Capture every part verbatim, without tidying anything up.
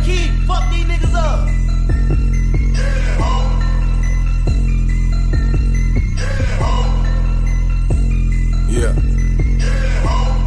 key. Fuck these niggas up. Yeah, ho. Yeah, ho. Yeah. Yeah,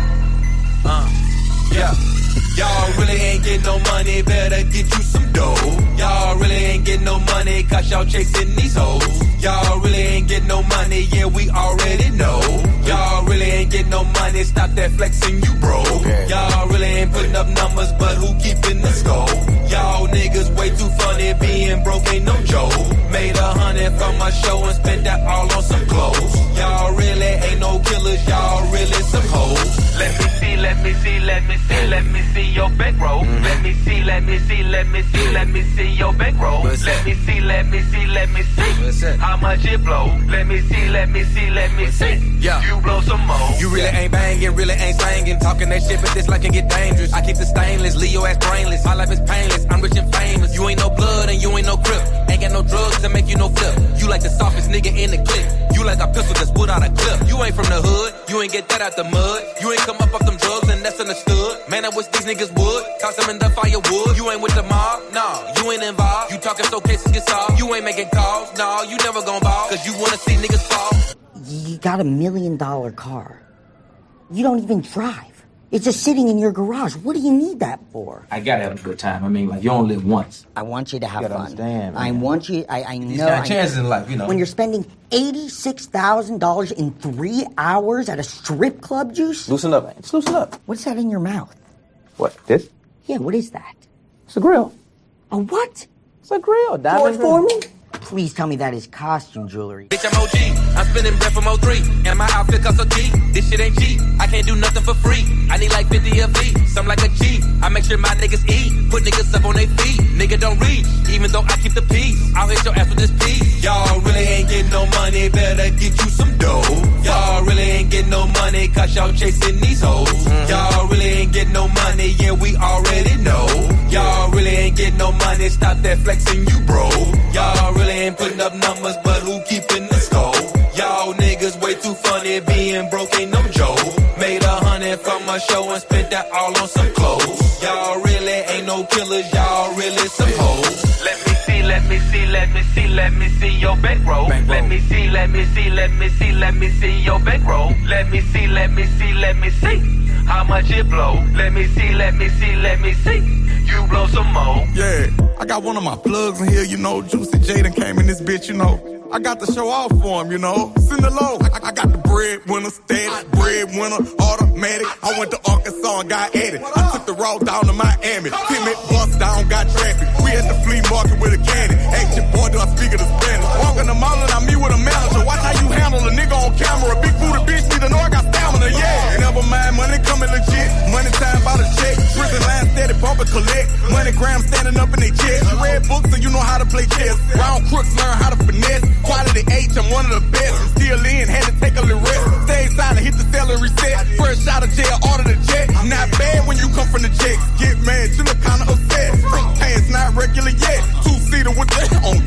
ho. Uh. Yeah. Y'all really ain't getting no money, better get you some dough. Y'all really ain't getting no money, cause y'all chasing these hoes. Y'all really ain't getting no money, yeah, we already know. Y'all really ain't getting no money, stop that flexing, you bro. Y'all really ain't putting up numbers, but who keeping the score? Y'all niggas way too funny, being broke ain't no joke. Made a hundred from my show and spent that all on some clothes. Y'all really ain't no killers, y'all really some hoes. Let me see, let me see, let me see, let me see your bankroll. Mm-hmm. Let me see, let me see, let me see, let me see your bankroll. Let me see, let me see, let me see how much it blow. Let me see, let me see, let me see. Yeah. You blow some more. You really ain't banging, really ain't slanging. Talking that shit, but this life can get dangerous. I keep the stainless, Leo ass brainless. My life is painless, I'm rich and famous. You ain't no blood and you ain't no crip. Ain't got no drugs to make you no flip. You like the softest nigga in the clip. You like a pistol that's put out a clip. You ain't from the hood, you ain't get that out the mud. You ain't come up off them drugs and that's understood. Man, I wish these niggas would. Toss them in the firewood. You ain't with the mob, nah, you ain't involved. You talking so cases get solved. You ain't making calls, nah, you never gon' ball. Cause you wanna see niggas fall. You got a million dollar car. You don't even drive. It's just sitting in your garage. What do you need that for? I gotta have a good time. I mean, like, you only live once. I want you to have you gotta fun. Understand, man. I want you, I, I know. These kind of chances in life, you know. When you're spending eighty-six thousand dollars in three hours at a strip club, Juice? Loosen up, man. Just loosen up. What's that in your mouth? What, this? Yeah, what is that? It's a grill. A what? It's a grill. George Foreman? Please tell me that is costume jewelry. Bitch, I'm O G. I'm spending bread from oh three. And my outfit costs a G. This shit ain't cheap. I can't do nothing for free. I need like fifty a fee. Some like a G. I make sure my niggas eat. Put niggas up on their feet. Nigga don't reach. Even though I keep the peace. I'll hit your ass with this piece. Y'all really ain't getting no money. Better get you some dough. Y'all really ain't getting no money. Cause y'all chasing these hoes. Mm-hmm. Y'all really ain't getting no money. Yeah, we already know. Y'all really ain't getting no money. Stop that flexing, you bro. Y'all really ain't putting up numbers, but who keeping the score? Y'all niggas way too funny, being broke ain't no joke. Made a hundred from my show and spent that all on some clothes. Y'all really ain't no killers, y'all really some hoes. Let me see, let me see, let me see, let me see your bankroll. Let me see, let me see, let me see, let me see your bankroll. Let me see, let me see, let me see how much it blow. Let me see, let me see, let me see. You blow some more. Yeah, I got one of my plugs in here, you know. Juicy Jaden came in this bitch, you know. I got to show off for him, you know. Send it low. I, I got the breadwinner, static, breadwinner, automatic. I went to Arkansas and got at it. I took the raw down to Miami. Timid bust down, got traffic. We at the flea market with a candy. Ask your boy, do I speak of the Spanish? Walking the mall and I meet with a manager. Watch how you handle a nigga on camera. Big booty bitch need to know I got stamina, yeah. Never mind, money coming legit. Money time by the check. Prison line steady, bump and collect. Money gram standing up in their chest. You read books so you know how to play chess. Round crooks learn how to finesse. Quality H, I'm one of the best. Still in, had to take a little rest. Stay silent, hit the salary set. First out of jail, order the jet. Not bad when you come from the checks. Get mad, you look kinda upset. Front pants not regular yet. Two-seater with the on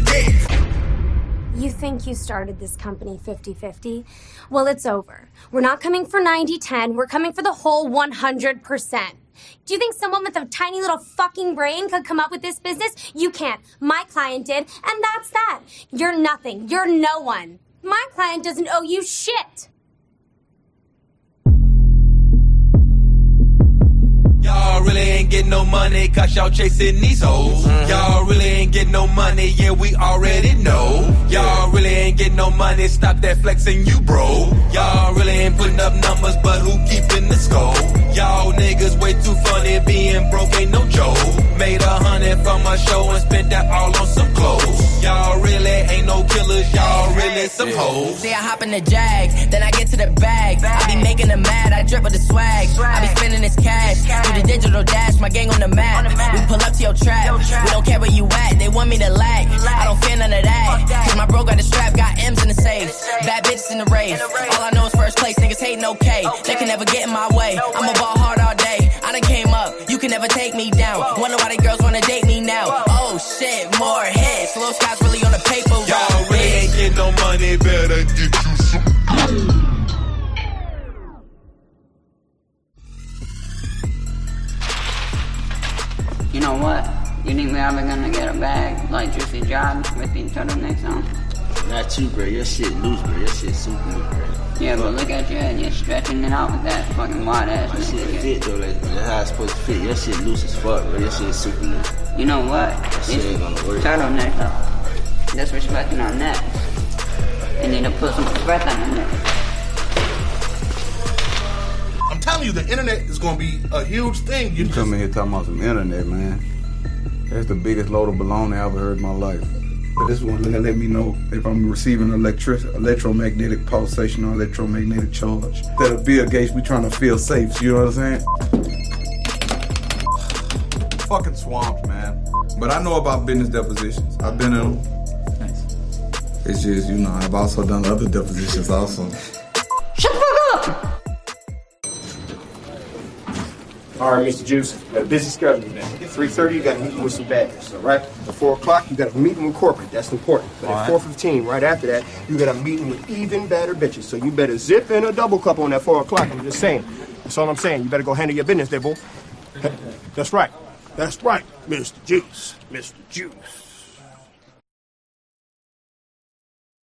deck. You think you started this company fifty fifty? Well, it's over. We're not coming for ninety ten. We're coming for the whole one hundred percent. Do you think someone with a tiny little fucking brain could come up with this business? You can't. My client did, and that's that. You're nothing. You're no one. My client doesn't owe you shit. Y'all really ain't getting no money, cause y'all chasing these hoes. Mm-hmm. Y'all really ain't getting no money, yeah, we already know. Y'all really ain't getting no money, stop that flexing, you bro. Y'all really ain't putting up numbers, but who keeping the score? Y'all niggas way too funny, being broke ain't no joke. Made a hundred from my show and spent that all on some clothes. Y'all really ain't no killers, y'all really some hoes. See, I hop in the Jag, then I get to the bag. I be making them mad, I drip with the swag. I be spending this cash, through the digital dash, my gang on the map. We pull up to your trap, we don't care where you at. They want me to lag, I don't fear none of that. Cause my bro got the strap, got M's in the safe. Bad bitches in the race, all I know is first place. Niggas hating okay, they can never get in my way. I'ma ball hard all day, I done came up, you can never take me down. Wonder why the girls wanna date me now. Oh shit, more hits, Lil Scott's really on the paper. Y'all really ain't getting no money, better get you some. You know what? You think we're ever gonna get a bag like Juicy Jobs with these turtlenecks on? Not you, bro. Your shit loose, bro. Your shit super loose, bro. Yeah, but look at you and you're stretching it out with that fucking wide ass. My shit fit though, like, that's how it's supposed to fit. Your shit loose as fuck, bro. Your shit super loose. You know what? That shit ain't gonna work. Turtleneck though. Disrespecting our necks. You need to put some respect on the neck. I'm telling you, the internet is gonna be a huge thing. You, you come in here talking about some internet, man. That's the biggest load of baloney I ever heard in my life. But this one gonna let me know if I'm receiving electric, electromagnetic pulsation or electromagnetic charge. Instead of Bill Gates, we trying to feel safe. You know what I'm saying? Fucking swamps, man. But I know about business depositions. I've been in them. Nice. It's just, you know, I've also done other depositions also. Shut the fuck up! All right, Mister Juice, you got a busy schedule today. At three thirty, you got a meeting with some baggers, all right? At four o'clock, you got a meeting with corporate. That's important. But all at right. four fifteen, right after that, you got a meeting with even better bitches. So you better zip in a double cup on that four o'clock. I'm just saying. That's all I'm saying. You better go handle your business there, boy. That's right. That's right, Mister Juice. Mister Juice.